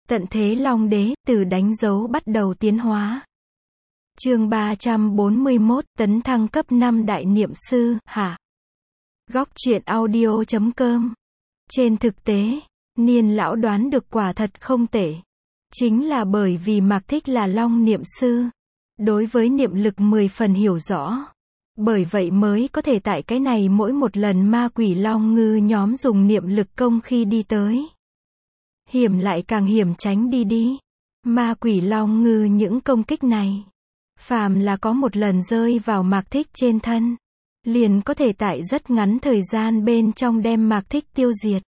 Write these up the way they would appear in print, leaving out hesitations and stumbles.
Tận thế Long Đế, từ đánh dấu bắt đầu tiến hóa. Chương 341, tấn thăng cấp 5 đại niệm sư, hả? Góc truyện audio.com. Trên thực tế, Niên lão đoán được quả thật không tệ. Chính là bởi vì Mạc Thích là Long niệm sư. Đối với niệm lực 10 phần hiểu rõ. Bởi vậy mới có thể tại cái này mỗi một lần ma quỷ long ngư nhóm dùng niệm lực công khi đi tới. Hiểm lại càng hiểm tránh đi. Ma quỷ long ngư những công kích này. Phàm là có một lần rơi vào Mạc Thích trên thân. Liền có thể tại rất ngắn thời gian bên trong đem Mạc Thích tiêu diệt.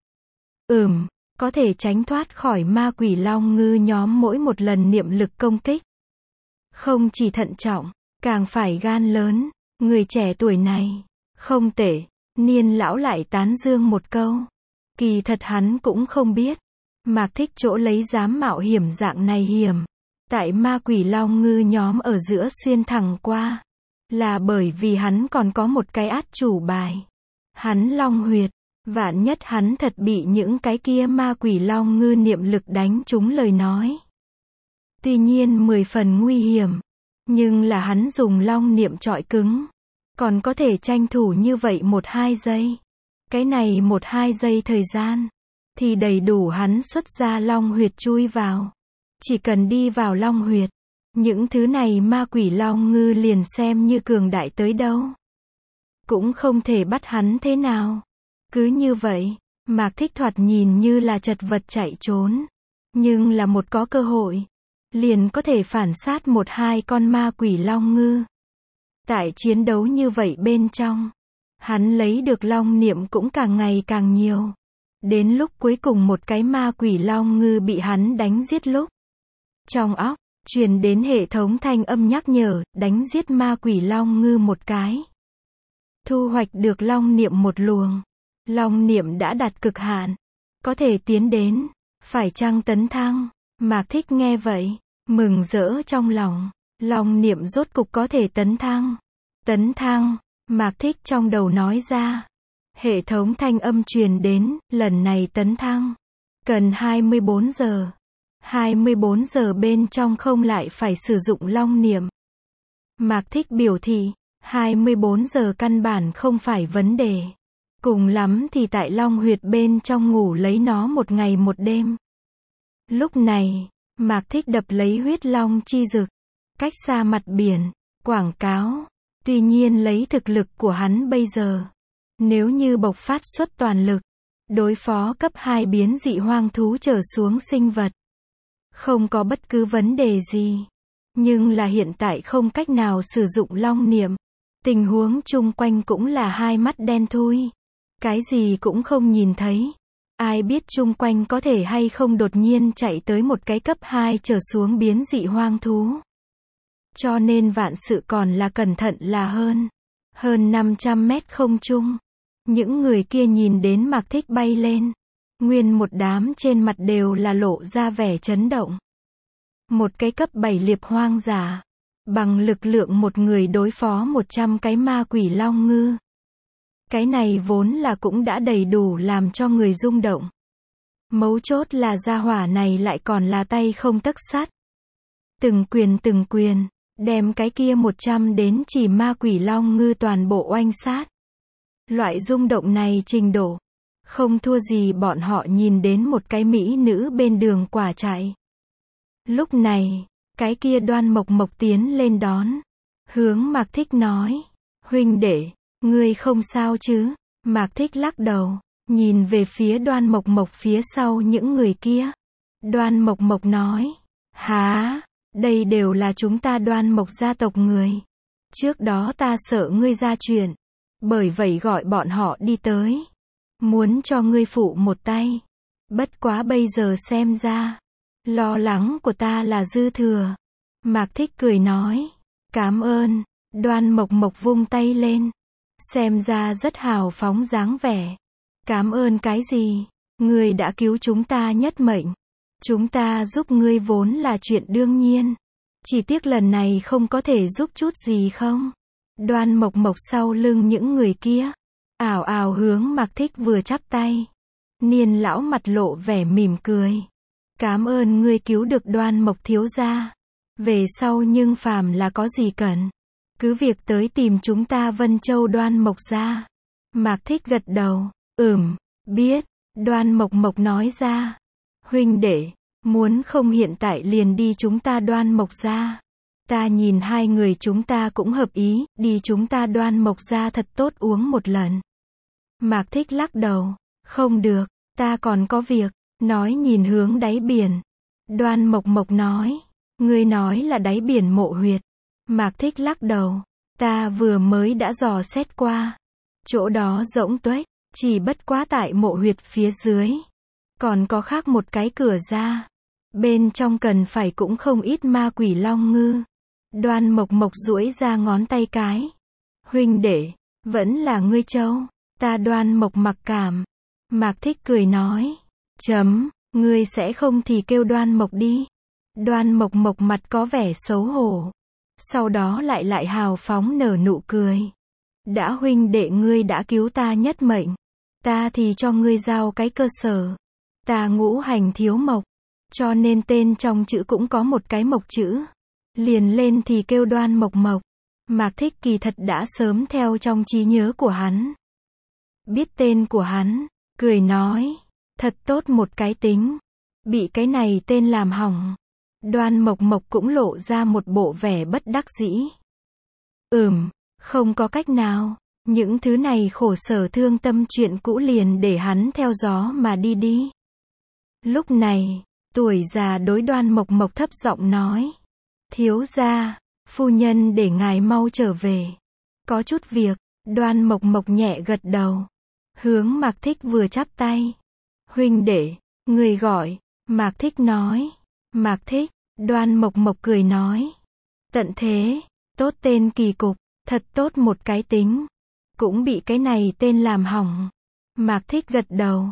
Có thể tránh thoát khỏi ma quỷ long ngư nhóm mỗi một lần niệm lực công kích. Không chỉ thận trọng, càng phải gan lớn. Người trẻ tuổi này, không tệ, Niên lão lại tán dương một câu. Kỳ thật hắn cũng không biết. Mạc Thích chỗ lấy dám mạo hiểm dạng này hiểm. Tại ma quỷ long ngư nhóm ở giữa xuyên thẳng qua. Là bởi vì hắn còn có một cái át chủ bài. Hắn long huyệt. Vạn nhất hắn thật bị những cái kia ma quỷ long ngư niệm lực đánh trúng lời nói. Tuy nhiên 10 phần nguy hiểm. Nhưng là hắn dùng long niệm trọi cứng. Còn có thể tranh thủ như vậy 1-2 giây. Cái này 1-2 giây thời gian. Thì đầy đủ hắn xuất ra long huyệt chui vào. Chỉ cần đi vào long huyệt. Những thứ này ma quỷ long ngư liền xem như cường đại tới đâu. Cũng không thể bắt hắn thế nào. Cứ như vậy, Mạc Thích thoạt nhìn như là chật vật chạy trốn. Nhưng là một có cơ hội. Liền có thể phản sát 1-2 con ma quỷ long ngư. Tại chiến đấu như vậy bên trong, hắn lấy được long niệm cũng càng ngày càng nhiều. Đến lúc cuối cùng một cái ma quỷ long ngư bị hắn đánh giết lúc. Trong óc, truyền đến hệ thống thanh âm nhắc nhở, đánh giết ma quỷ long ngư một cái. Thu hoạch được long niệm một luồng. Long niệm đã đạt cực hạn. Có thể tiến đến. Phải chăng tấn thăng? Mạc Thích nghe vậy. Mừng rỡ trong lòng. Long niệm rốt cục có thể tấn thăng. Tấn thăng. Mạc Thích trong đầu nói ra. Hệ thống thanh âm truyền đến. Lần này tấn thăng. Cần 24 giờ. 24 giờ bên trong không lại phải sử dụng long niệm. Mạc Thích biểu thị. 24 giờ căn bản không phải vấn đề. Cùng lắm thì tại long huyệt bên trong ngủ lấy nó một ngày một đêm. Lúc này, Mạc Thích đập lấy huyết long chi dực. Cách xa mặt biển, quảng cáo. Tuy nhiên lấy thực lực của hắn bây giờ. Nếu như bộc phát xuất toàn lực. Đối phó cấp 2 biến dị hoang thú trở xuống sinh vật. Không có bất cứ vấn đề gì. Nhưng là hiện tại không cách nào sử dụng long niệm. Tình huống chung quanh cũng là hai mắt đen thui. Cái gì cũng không nhìn thấy. Ai biết chung quanh có thể hay không đột nhiên chạy tới một cái cấp 2 trở xuống biến dị hoang thú. Cho nên vạn sự còn là cẩn thận là hơn. Hơn 500 mét không trung. Những người kia nhìn đến Mạc Thích bay lên. Nguyên một đám trên mặt đều là lộ ra vẻ chấn động. Một cái cấp 7 liệp hoang giả. Bằng lực lượng một người đối phó 100 cái ma quỷ long ngư. Cái này vốn là cũng đã đầy đủ làm cho người rung động. Mấu chốt là gia hỏa này lại còn là tay không tấc sắt. Từng quyền, đem cái kia 100 đến chỉ ma quỷ long ngư toàn bộ oanh sát. Loại rung động này trình độ. Không thua gì bọn họ nhìn đến một cái mỹ nữ bên đường quả chạy. Lúc này, cái kia Đoan Mộc Mộc tiến lên đón. Hướng Mạc Thích nói. Huynh đệ. Ngươi không sao chứ? Mạc Thích lắc đầu, nhìn về phía Đoan Mộc Mộc phía sau những người kia. Đoan Mộc Mộc nói, hả? Đây đều là chúng ta Đoan Mộc gia tộc người. Trước đó ta sợ ngươi ra chuyện. Bởi vậy gọi bọn họ đi tới. Muốn cho ngươi phụ một tay. Bất quá bây giờ xem ra. Lo lắng của ta là dư thừa. Mạc Thích cười nói, cảm ơn. Đoan Mộc Mộc vung tay lên. Xem ra rất hào phóng dáng vẻ. Cảm ơn cái gì? Ngươi đã cứu chúng ta nhất mệnh. Chúng ta giúp ngươi vốn là chuyện đương nhiên. Chỉ tiếc lần này không có thể giúp chút gì không? Đoan Mộc Mộc sau lưng những người kia. Ảo ảo hướng Mạc Thích vừa chắp tay. Niên lão mặt lộ vẻ mỉm cười. Cám ơn ngươi cứu được Đoan Mộc thiếu gia. Về sau nhưng phàm là có gì cần, cứ việc tới tìm chúng ta Vân Châu Đoan Mộc gia. Mạc Thích gật đầu, biết. Đoan Mộc Mộc nói ra, huynh đệ, muốn không hiện tại liền đi chúng ta Đoan Mộc gia. Ta nhìn hai người chúng ta cũng hợp ý, đi chúng ta Đoan Mộc gia thật tốt uống một lần. Mạc Thích lắc đầu, không được, ta còn có việc, nói nhìn hướng đáy biển. Đoan Mộc Mộc nói, ngươi nói là đáy biển Mộ Huyệt. Mạc Thích lắc đầu, ta vừa mới đã dò xét qua. Chỗ đó rỗng tuếch, chỉ bất quá tại Mộ Huyệt phía dưới. Còn có khác một cái cửa ra. Bên trong cần phải cũng không ít ma quỷ long ngư. Đoan Mộc Mộc duỗi ra ngón tay cái. Huynh đệ, vẫn là ngươi châu. Ta Đoan Mộc mặc cảm. Mạc Thích cười nói. Ngươi sẽ không thì kêu Đoan Mộc đi. Đoan Mộc Mộc mặt có vẻ xấu hổ. Sau đó lại hào phóng nở nụ cười. Đã huynh đệ ngươi đã cứu ta nhất mệnh. Ta thì cho ngươi giao cái cơ sở. Ta ngũ hành thiếu mộc. Cho nên tên trong chữ cũng có một cái mộc chữ. Liền lên thì kêu Đoan Mộc Mộc. Mạc Thích kỳ thật đã sớm theo trong trí nhớ của hắn. Biết tên của hắn, cười nói. Thật tốt một cái tính. Bị cái này tên làm hỏng. Đoan Mộc Mộc cũng lộ ra một bộ vẻ bất đắc dĩ. Không có cách nào. Những thứ này khổ sở thương tâm chuyện cũ liền để hắn theo gió mà đi. Lúc này, tuổi già đối Đoan Mộc Mộc thấp giọng nói. Thiếu gia, phu nhân để ngài mau trở về. Có chút việc. Đoan Mộc Mộc nhẹ gật đầu. Hướng Mạc Thích vừa chắp tay. Huynh đệ, người gọi. Mạc Thích nói. Mạc Thích. Đoan Mộc Mộc cười nói. Tận thế. Tốt tên kỳ cục. Thật tốt một cái tính. Cũng bị cái này tên làm hỏng. Mạc Thích gật đầu.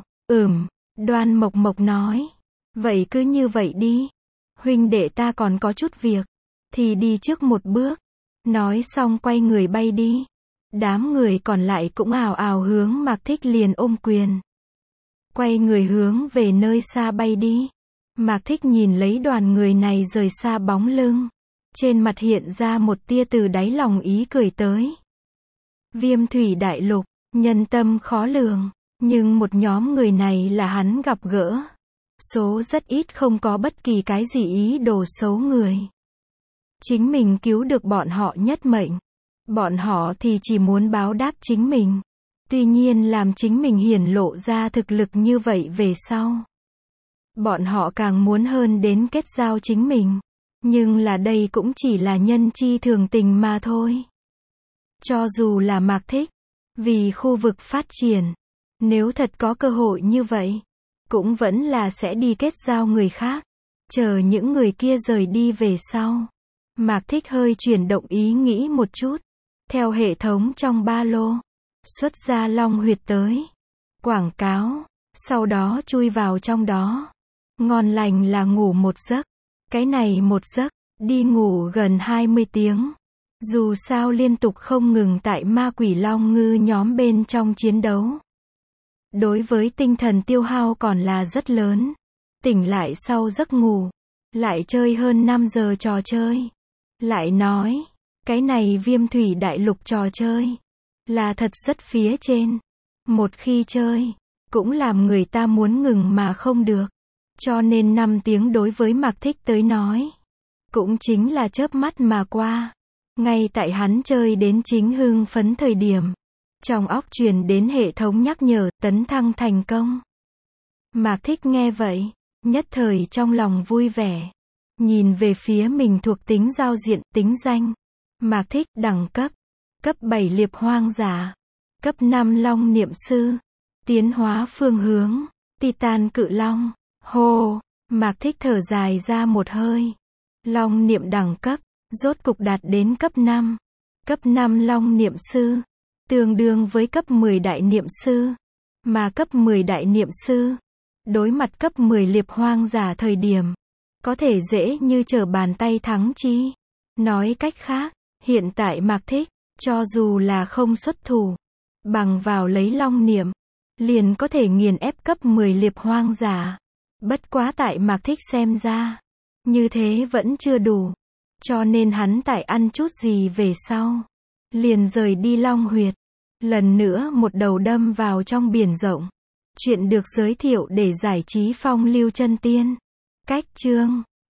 Đoan Mộc Mộc nói. Vậy cứ như vậy đi. Huynh đệ ta còn có chút việc. Thì đi trước một bước. Nói xong quay người bay đi. Đám người còn lại cũng ào ào hướng Mạc Thích liền ôm quyền. Quay người hướng về nơi xa bay đi. Mạc Thích nhìn lấy đoàn người này rời xa bóng lưng. Trên mặt hiện ra một tia từ đáy lòng ý cười tới. Viêm thủy đại lục, nhân tâm khó lường. Nhưng một nhóm người này là hắn gặp gỡ. Số rất ít không có bất kỳ cái gì ý đồ xấu người. Chính mình cứu được bọn họ nhất mệnh. Bọn họ thì chỉ muốn báo đáp chính mình. Tuy nhiên làm chính mình hiển lộ ra thực lực như vậy về sau. Bọn họ càng muốn hơn đến kết giao chính mình. Nhưng là đây cũng chỉ là nhân chi thường tình mà thôi. Cho dù là Mạc Thích, vì khu vực phát triển, nếu thật có cơ hội như vậy, cũng vẫn là sẽ đi kết giao người khác. Chờ những người kia rời đi về sau. Mạc Thích hơi chuyển động ý nghĩ một chút. Theo hệ thống trong ba lô. Xuất ra Long Huyệt tới. Quảng cáo. Sau đó chui vào trong đó. Ngon lành là ngủ một giấc. Cái này một giấc, đi ngủ gần 20 tiếng. Dù sao liên tục không ngừng tại ma quỷ long ngư nhóm bên trong chiến đấu. Đối với tinh thần tiêu hao còn là rất lớn. Tỉnh lại sau giấc ngủ. Lại chơi hơn 5 giờ trò chơi. Lại nói, cái này viêm thủy đại lục trò chơi. Là thật rất phía trên. Một khi chơi, cũng làm người ta muốn ngừng mà không được. Cho nên 5 tiếng đối với Mạc Thích tới nói. Cũng chính là chớp mắt mà qua. Ngay tại hắn chơi đến chính hưng phấn thời điểm. Trong óc truyền đến hệ thống nhắc nhở tấn thăng thành công. Mạc Thích nghe vậy. Nhất thời trong lòng vui vẻ. Nhìn về phía mình thuộc tính giao diện tính danh. Mạc Thích đẳng cấp. Cấp 7 liệp hoang giả. Cấp 5 long niệm sư. Tiến hóa phương hướng. Titan cự long. Hô. Mạc Thích thở dài ra một hơi. Long niệm đẳng cấp. Rốt cục đạt đến cấp 5. Cấp 5 long niệm sư. Tương đương với cấp 10 đại niệm sư. Mà cấp 10 đại niệm sư. Đối mặt cấp 10 liệp hoang giả thời điểm. Có thể dễ như trở bàn tay thắng chi. Nói cách khác. Hiện tại Mạc Thích. Cho dù là không xuất thủ. Bằng vào lấy long niệm. Liền có thể nghiền ép cấp 10 liệp hoang giả. Bất quá tại Mạc Thích xem ra, như thế vẫn chưa đủ. Cho nên hắn tại ăn chút gì về sau, liền rời đi Long Huyệt. Lần nữa một đầu đâm vào trong biển rộng. Chuyện được giới thiệu để giải trí phong lưu chân tiên. Cách chương